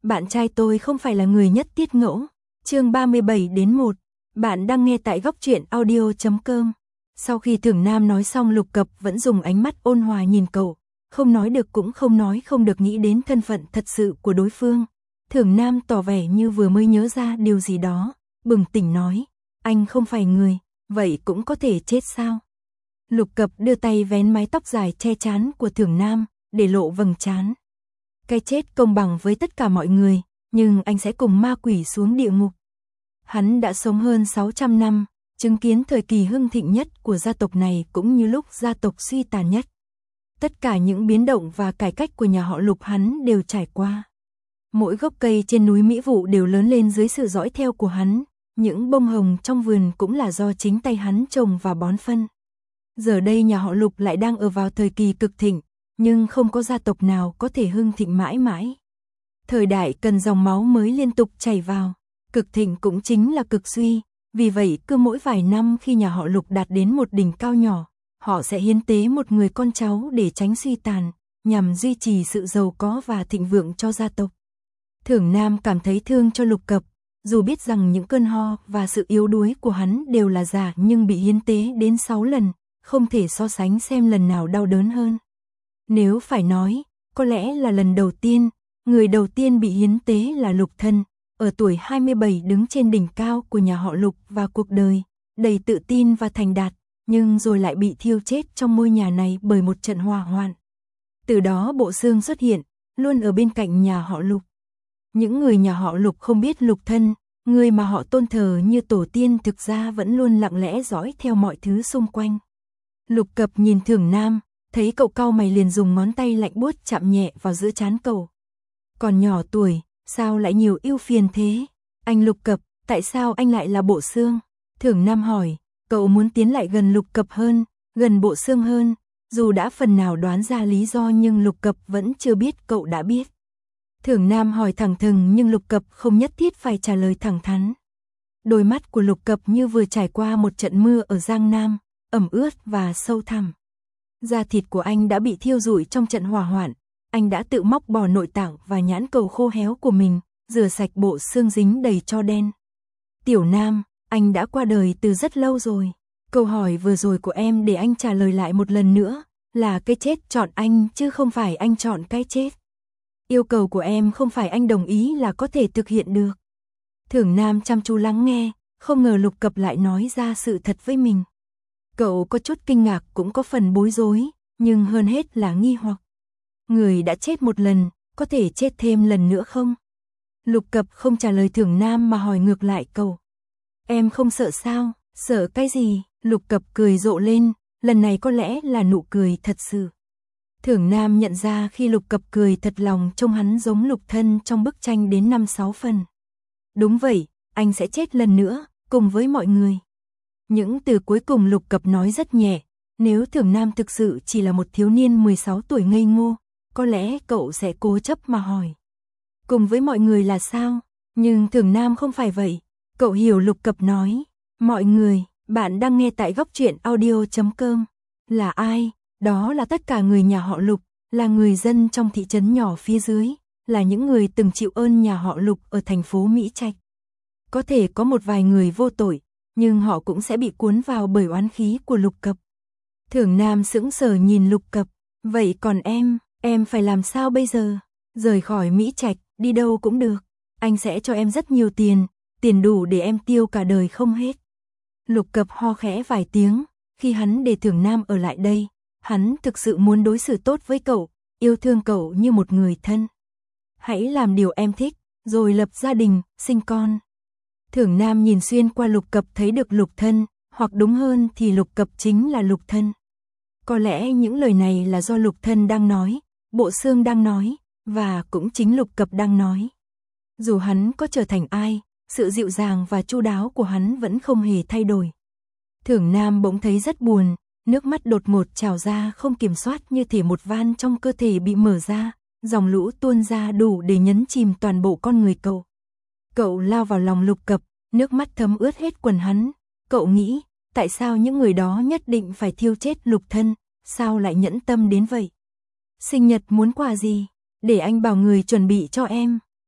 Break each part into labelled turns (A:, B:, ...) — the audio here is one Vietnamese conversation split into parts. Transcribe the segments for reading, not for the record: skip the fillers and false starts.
A: bạn trai tôi không phải là người nhất tiết ngẫu. Chương 37-1. Bạn đang nghe tại góc truyện audio.com. Sau khi Thưởng Nam nói xong, Lục Cập vẫn dùng ánh mắt ôn hòa nhìn cậu, không nói được cũng không nói không được, nghĩ đến thân phận thật sự của đối phương. Thưởng Nam tỏ vẻ như vừa mới nhớ ra điều gì đó, bừng tỉnh nói, anh không phải người, vậy cũng có thể chết sao? Lục Cập đưa tay vén mái tóc dài che trán của Thưởng Nam, để lộ vầng trán. Cái chết công bằng với tất cả mọi người, nhưng anh sẽ cùng ma quỷ xuống địa ngục. Hắn đã sống hơn 600 năm, chứng kiến thời kỳ hưng thịnh nhất của gia tộc này cũng như lúc gia tộc suy tàn nhất. Tất cả những biến động và cải cách của nhà họ Lục hắn đều trải qua. Mỗi gốc cây trên núi Mỹ Vụ đều lớn lên dưới sự dõi theo của hắn, những bông hồng trong vườn cũng là do chính tay hắn trồng và bón phân. Giờ đây nhà họ Lục lại đang ở vào thời kỳ cực thịnh, nhưng không có gia tộc nào có thể hưng thịnh mãi mãi. Thời đại cần dòng máu mới liên tục chảy vào, cực thịnh cũng chính là cực suy, vì vậy cứ mỗi vài năm khi nhà họ Lục đạt đến một đỉnh cao nhỏ, họ sẽ hiến tế một người con cháu để tránh suy tàn, nhằm duy trì sự giàu có và thịnh vượng cho gia tộc. Thưởng Nam cảm thấy thương cho Lục Cập, dù biết rằng những cơn ho và sự yếu đuối của hắn đều là giả, nhưng bị hiến tế đến 6 lần, không thể so sánh xem lần nào đau đớn hơn. Nếu phải nói, có lẽ là lần đầu tiên, người đầu tiên bị hiến tế là Lục Thân, ở tuổi 27 đứng trên đỉnh cao của nhà họ Lục và cuộc đời, đầy tự tin và thành đạt, nhưng rồi lại bị thiêu chết trong ngôi nhà này bởi một trận hỏa hoạn. Từ đó Bộ Xương xuất hiện, luôn ở bên cạnh nhà họ Lục. Những người nhà họ Lục không biết Lục Thân, người mà họ tôn thờ như tổ tiên, thực ra vẫn luôn lặng lẽ dõi theo mọi thứ xung quanh. Lục Cập nhìn Thưởng Nam, thấy cậu cau mày liền dùng ngón tay lạnh buốt chạm nhẹ vào giữa trán cậu. Còn nhỏ tuổi, sao lại nhiều ưu phiền thế? Anh Lục Cập, tại sao anh lại là Bộ Xương? Thưởng Nam hỏi, cậu muốn tiến lại gần Lục Cập hơn, gần Bộ Xương hơn. Dù đã phần nào đoán ra lý do nhưng Lục Cập vẫn chưa biết cậu đã biết. Thưởng Nam hỏi thẳng thừng nhưng Lục Cập không nhất thiết phải trả lời thẳng thắn. Đôi mắt của Lục Cập như vừa trải qua một trận mưa ở Giang Nam, ẩm ướt và sâu thẳm. Da thịt của anh đã bị thiêu rụi trong trận hỏa hoạn, anh đã tự móc bỏ nội tạng và nhãn cầu khô héo của mình, rửa sạch bộ xương dính đầy tro đen. Tiểu Nam, anh đã qua đời từ rất lâu rồi. Câu hỏi vừa rồi của em để anh trả lời lại một lần nữa, là cái chết chọn anh chứ không phải anh chọn cái chết. Yêu cầu của em không phải anh đồng ý là có thể thực hiện được. Thưởng Nam chăm chú lắng nghe, không ngờ Lục Cập lại nói ra sự thật với mình. Cậu có chút kinh ngạc cũng có phần bối rối, nhưng hơn hết là nghi hoặc. Người đã chết một lần, có thể chết thêm lần nữa không? Lục Cập không trả lời Thưởng Nam mà hỏi ngược lại cậu. Em không sợ sao? Sợ cái gì? Lục Cập cười rộ lên, lần này có lẽ là nụ cười thật sự. Thưởng Nam nhận ra khi Lục Cập cười thật lòng trông hắn giống Lục Thân trong bức tranh đến 5-6 phần. Đúng vậy, anh sẽ chết lần nữa, cùng với mọi người. Những từ cuối cùng Lục Cập nói rất nhẹ, nếu Thưởng Nam thực sự chỉ là một thiếu niên 16 tuổi ngây ngô, có lẽ cậu sẽ cố chấp mà hỏi. Cùng với mọi người là sao? Nhưng Thưởng Nam không phải vậy, cậu hiểu Lục Cập nói. Mọi người, bạn đang nghe tại góc truyện audio.com. Là ai? Đó là tất cả người nhà họ Lục, là người dân trong thị trấn nhỏ phía dưới, là những người từng chịu ơn nhà họ Lục ở thành phố Mỹ Trạch. Có thể có một vài người vô tội, nhưng họ cũng sẽ bị cuốn vào bởi oán khí của Lục Cập. Thưởng Nam sững sờ nhìn Lục Cập, vậy còn em phải làm sao bây giờ? Rời khỏi Mỹ Trạch, đi đâu cũng được, anh sẽ cho em rất nhiều tiền, tiền đủ để em tiêu cả đời không hết. Lục Cập ho khẽ vài tiếng, khi hắn để Thưởng Nam ở lại đây, hắn thực sự muốn đối xử tốt với cậu, yêu thương cậu như một người thân. Hãy làm điều em thích, rồi lập gia đình, sinh con. Thưởng Nam nhìn xuyên qua Lục Cập thấy được Lục Thân, hoặc đúng hơn thì Lục Cập chính là Lục Thân. Có lẽ những lời này là do Lục Thân đang nói, Bộ Xương đang nói, và cũng chính Lục Cập đang nói. Dù hắn có trở thành ai, sự dịu dàng và chu đáo của hắn vẫn không hề thay đổi. Thưởng Nam bỗng thấy rất buồn, nước mắt đột ngột trào ra không kiểm soát, như thể một van trong cơ thể bị mở ra, dòng lũ tuôn ra đủ để nhấn chìm toàn bộ con người cậu. Cậu lao vào lòng Lục Cập, nước mắt thấm ướt hết quần hắn. Cậu nghĩ, tại sao những người đó nhất định phải thiêu chết Lục Thân, sao lại nhẫn tâm đến vậy? Sinh nhật muốn quà gì? Để anh bảo người chuẩn bị cho em.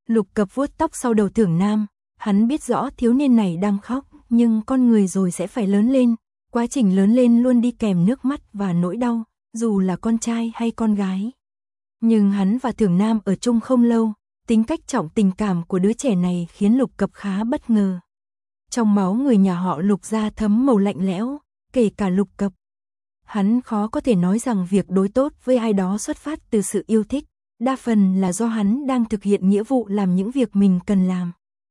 A: Lục Cập vuốt tóc sau đầu Thưởng Nam, hắn biết rõ thiếu niên này đang khóc, nhưng con người rồi sẽ phải lớn lên, quá trình lớn lên luôn đi kèm nước mắt và nỗi đau, dù là con trai hay con gái. Nhưng hắn và Thưởng Nam ở chung không lâu, tính cách trọng tình cảm của đứa trẻ này khiến Lục Cập khá bất ngờ. Trong máu người nhà họ Lục gia thấm màu lạnh lẽo, kể cả Lục Cập. Hắn khó có thể nói rằng việc đối tốt với ai đó xuất phát từ sự yêu thích, đa phần là do hắn đang thực hiện nghĩa vụ làm những việc mình cần làm.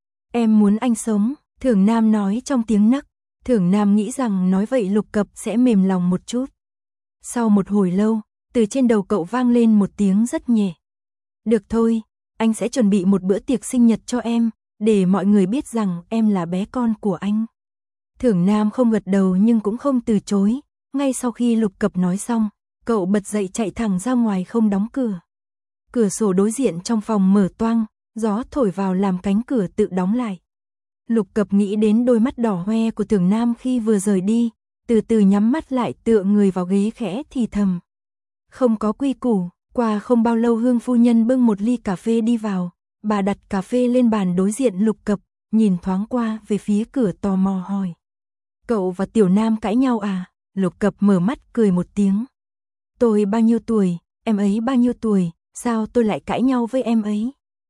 A: Em muốn anh sống, Thưởng Nam nói trong tiếng nấc. Thưởng Nam nghĩ rằng nói vậy Lục Cập sẽ mềm lòng một chút. Sau một hồi lâu, từ trên đầu cậu vang lên một tiếng rất nhẹ. Được thôi, anh sẽ chuẩn bị một bữa tiệc sinh nhật cho em, để mọi người biết rằng em là bé con của anh. Thưởng Nam không gật đầu nhưng cũng không từ chối. Ngay sau khi Lục Cập nói xong, cậu bật dậy chạy thẳng ra ngoài không đóng cửa. Cửa sổ đối diện trong phòng mở toang, gió thổi vào làm cánh cửa tự đóng lại. Lục Cập nghĩ đến đôi mắt đỏ hoe của Thưởng Nam khi vừa rời đi, từ từ nhắm mắt lại tựa người vào ghế khẽ thì thầm. Không có quy củ, qua không bao lâu Hương phu nhân bưng một ly cà phê đi vào, bà đặt cà phê lên bàn đối diện Lục Cập, nhìn thoáng qua về phía cửa tò mò hỏi. Cậu và Tiểu Nam cãi nhau à? Lục Cập mở mắt cười một tiếng. Tôi bao nhiêu tuổi, em ấy bao nhiêu tuổi, sao tôi lại cãi nhau với em ấy?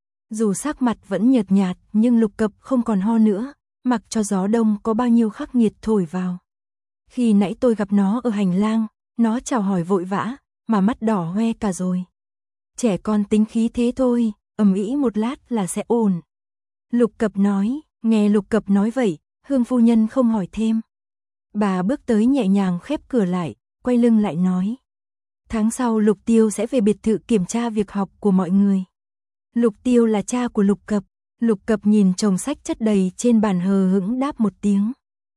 A: Dù sắc mặt vẫn nhợt nhạt nhưng Lục Cập không còn ho nữa, mặc cho gió đông có bao nhiêu khắc nghiệt thổi vào. Khi nãy tôi gặp nó ở hành lang, nó chào hỏi vội vã, mà mắt đỏ hoe cả rồi. Trẻ con tính khí thế thôi, ầm ĩ một lát là sẽ ổn. Lục Cập nói, nghe Lục Cập nói vậy, Hương phu nhân không hỏi thêm. Bà bước tới nhẹ nhàng khép cửa lại, quay lưng lại nói. Tháng sau Lục Tiêu sẽ về biệt thự kiểm tra việc học của mọi người. Lục Tiêu là cha của Lục Cập. Lục Cập nhìn chồng sách chất đầy trên bàn hờ hững đáp một tiếng.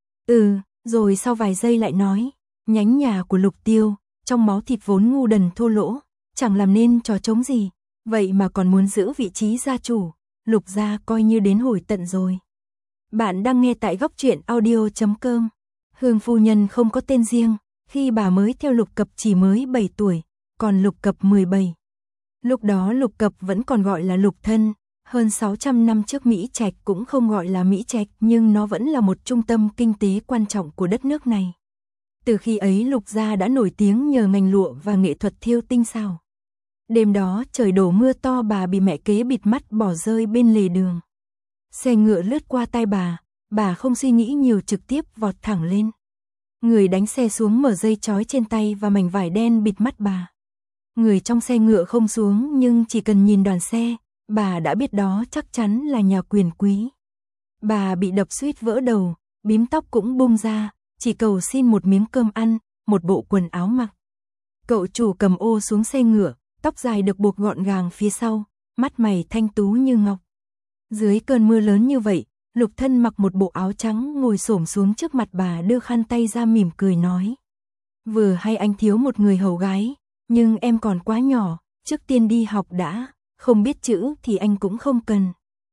A: Rồi sau vài giây lại nói. Nhánh nhà của Lục Tiêu, trong máu thịt vốn ngu đần thô lỗ, chẳng làm nên trò trống gì, vậy mà còn muốn giữ vị trí gia chủ. Lục gia coi như đến hồi tận rồi. Bạn đang nghe tại góc truyện audio.com. Hương phu nhân không có tên riêng, khi bà mới theo Lục Cập chỉ mới 7 tuổi, còn Lục Cập 17. Lúc đó Lục Cập vẫn còn gọi là Lục Thân, hơn 600 năm trước Mỹ Trạch cũng không gọi là Mỹ Trạch nhưng nó vẫn là một trung tâm kinh tế quan trọng của đất nước này. Từ khi ấy Lục gia đã nổi tiếng nhờ ngành lụa và nghệ thuật thêu tinh xảo. Đêm đó trời đổ mưa to bà bị mẹ kế bịt mắt bỏ rơi bên lề đường. Xe ngựa lướt qua tai bà không suy nghĩ nhiều trực tiếp vọt thẳng lên. Người đánh xe xuống mở dây trói trên tay và mảnh vải đen bịt mắt bà. Người trong xe ngựa không xuống nhưng chỉ cần nhìn đoàn xe, bà đã biết đó chắc chắn là nhà quyền quý. Bà bị đập suýt vỡ đầu, bím tóc cũng bung ra, chỉ cầu xin một miếng cơm ăn, một bộ quần áo mặc. Cậu chủ cầm ô xuống xe ngựa, tóc dài được buộc gọn gàng phía sau, mắt mày thanh tú như ngọc. Dưới cơn mưa lớn như vậy, Lục Thân mặc một bộ áo trắng ngồi xổm xuống trước mặt bà đưa khăn tay ra mỉm cười nói. Vừa hay anh thiếu một người hầu gái, nhưng em còn quá nhỏ, trước tiên đi học đã, không biết chữ thì anh cũng không cần.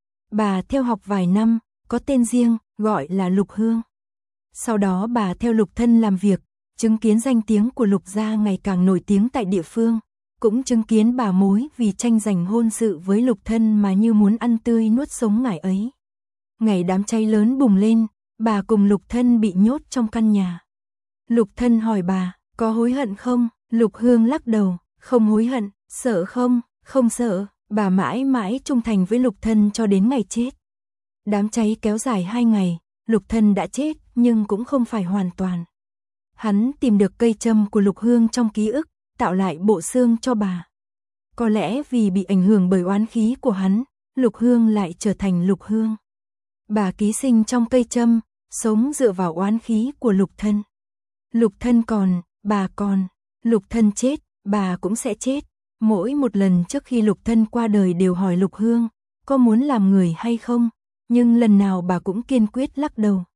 A: Bà theo học vài năm, có tên riêng, gọi là Lục Hương. Sau đó bà theo Lục Thân làm việc, chứng kiến danh tiếng của Lục gia ngày càng nổi tiếng tại địa phương, cũng chứng kiến bà mối vì tranh giành hôn sự với Lục Thân mà như muốn ăn tươi nuốt sống ngải ấy. Ngày đám cháy lớn bùng lên, bà cùng Lục Thân bị nhốt trong căn nhà. Lục Thân hỏi bà, có hối hận không? Lục Hương lắc đầu, không hối hận, sợ không? Không sợ, bà mãi mãi trung thành với Lục Thân cho đến ngày chết. Đám cháy kéo dài 2 ngày, Lục Thân đã chết nhưng cũng không phải hoàn toàn. Hắn tìm được cây châm của Lục Hương trong ký ức, tạo lại bộ xương cho bà. Có lẽ vì bị ảnh hưởng bởi oán khí của hắn, Lục Hương lại trở thành Lục Hương. Bà ký sinh trong cây châm, sống dựa vào oán khí của Lục Thân. Lục Thân còn, bà còn, Lục Thân chết, bà cũng sẽ chết. Mỗi một lần trước khi Lục Thân qua đời đều hỏi Lục Hương, có muốn làm người hay không, nhưng lần nào bà cũng kiên quyết lắc đầu.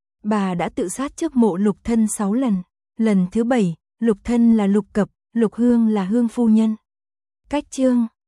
A: Bà đã tự sát trước mộ Lục Thân 6 lần, lần thứ 7, Lục Thân là Lục Cập, Lục Hương là Hương phu nhân. Cách chương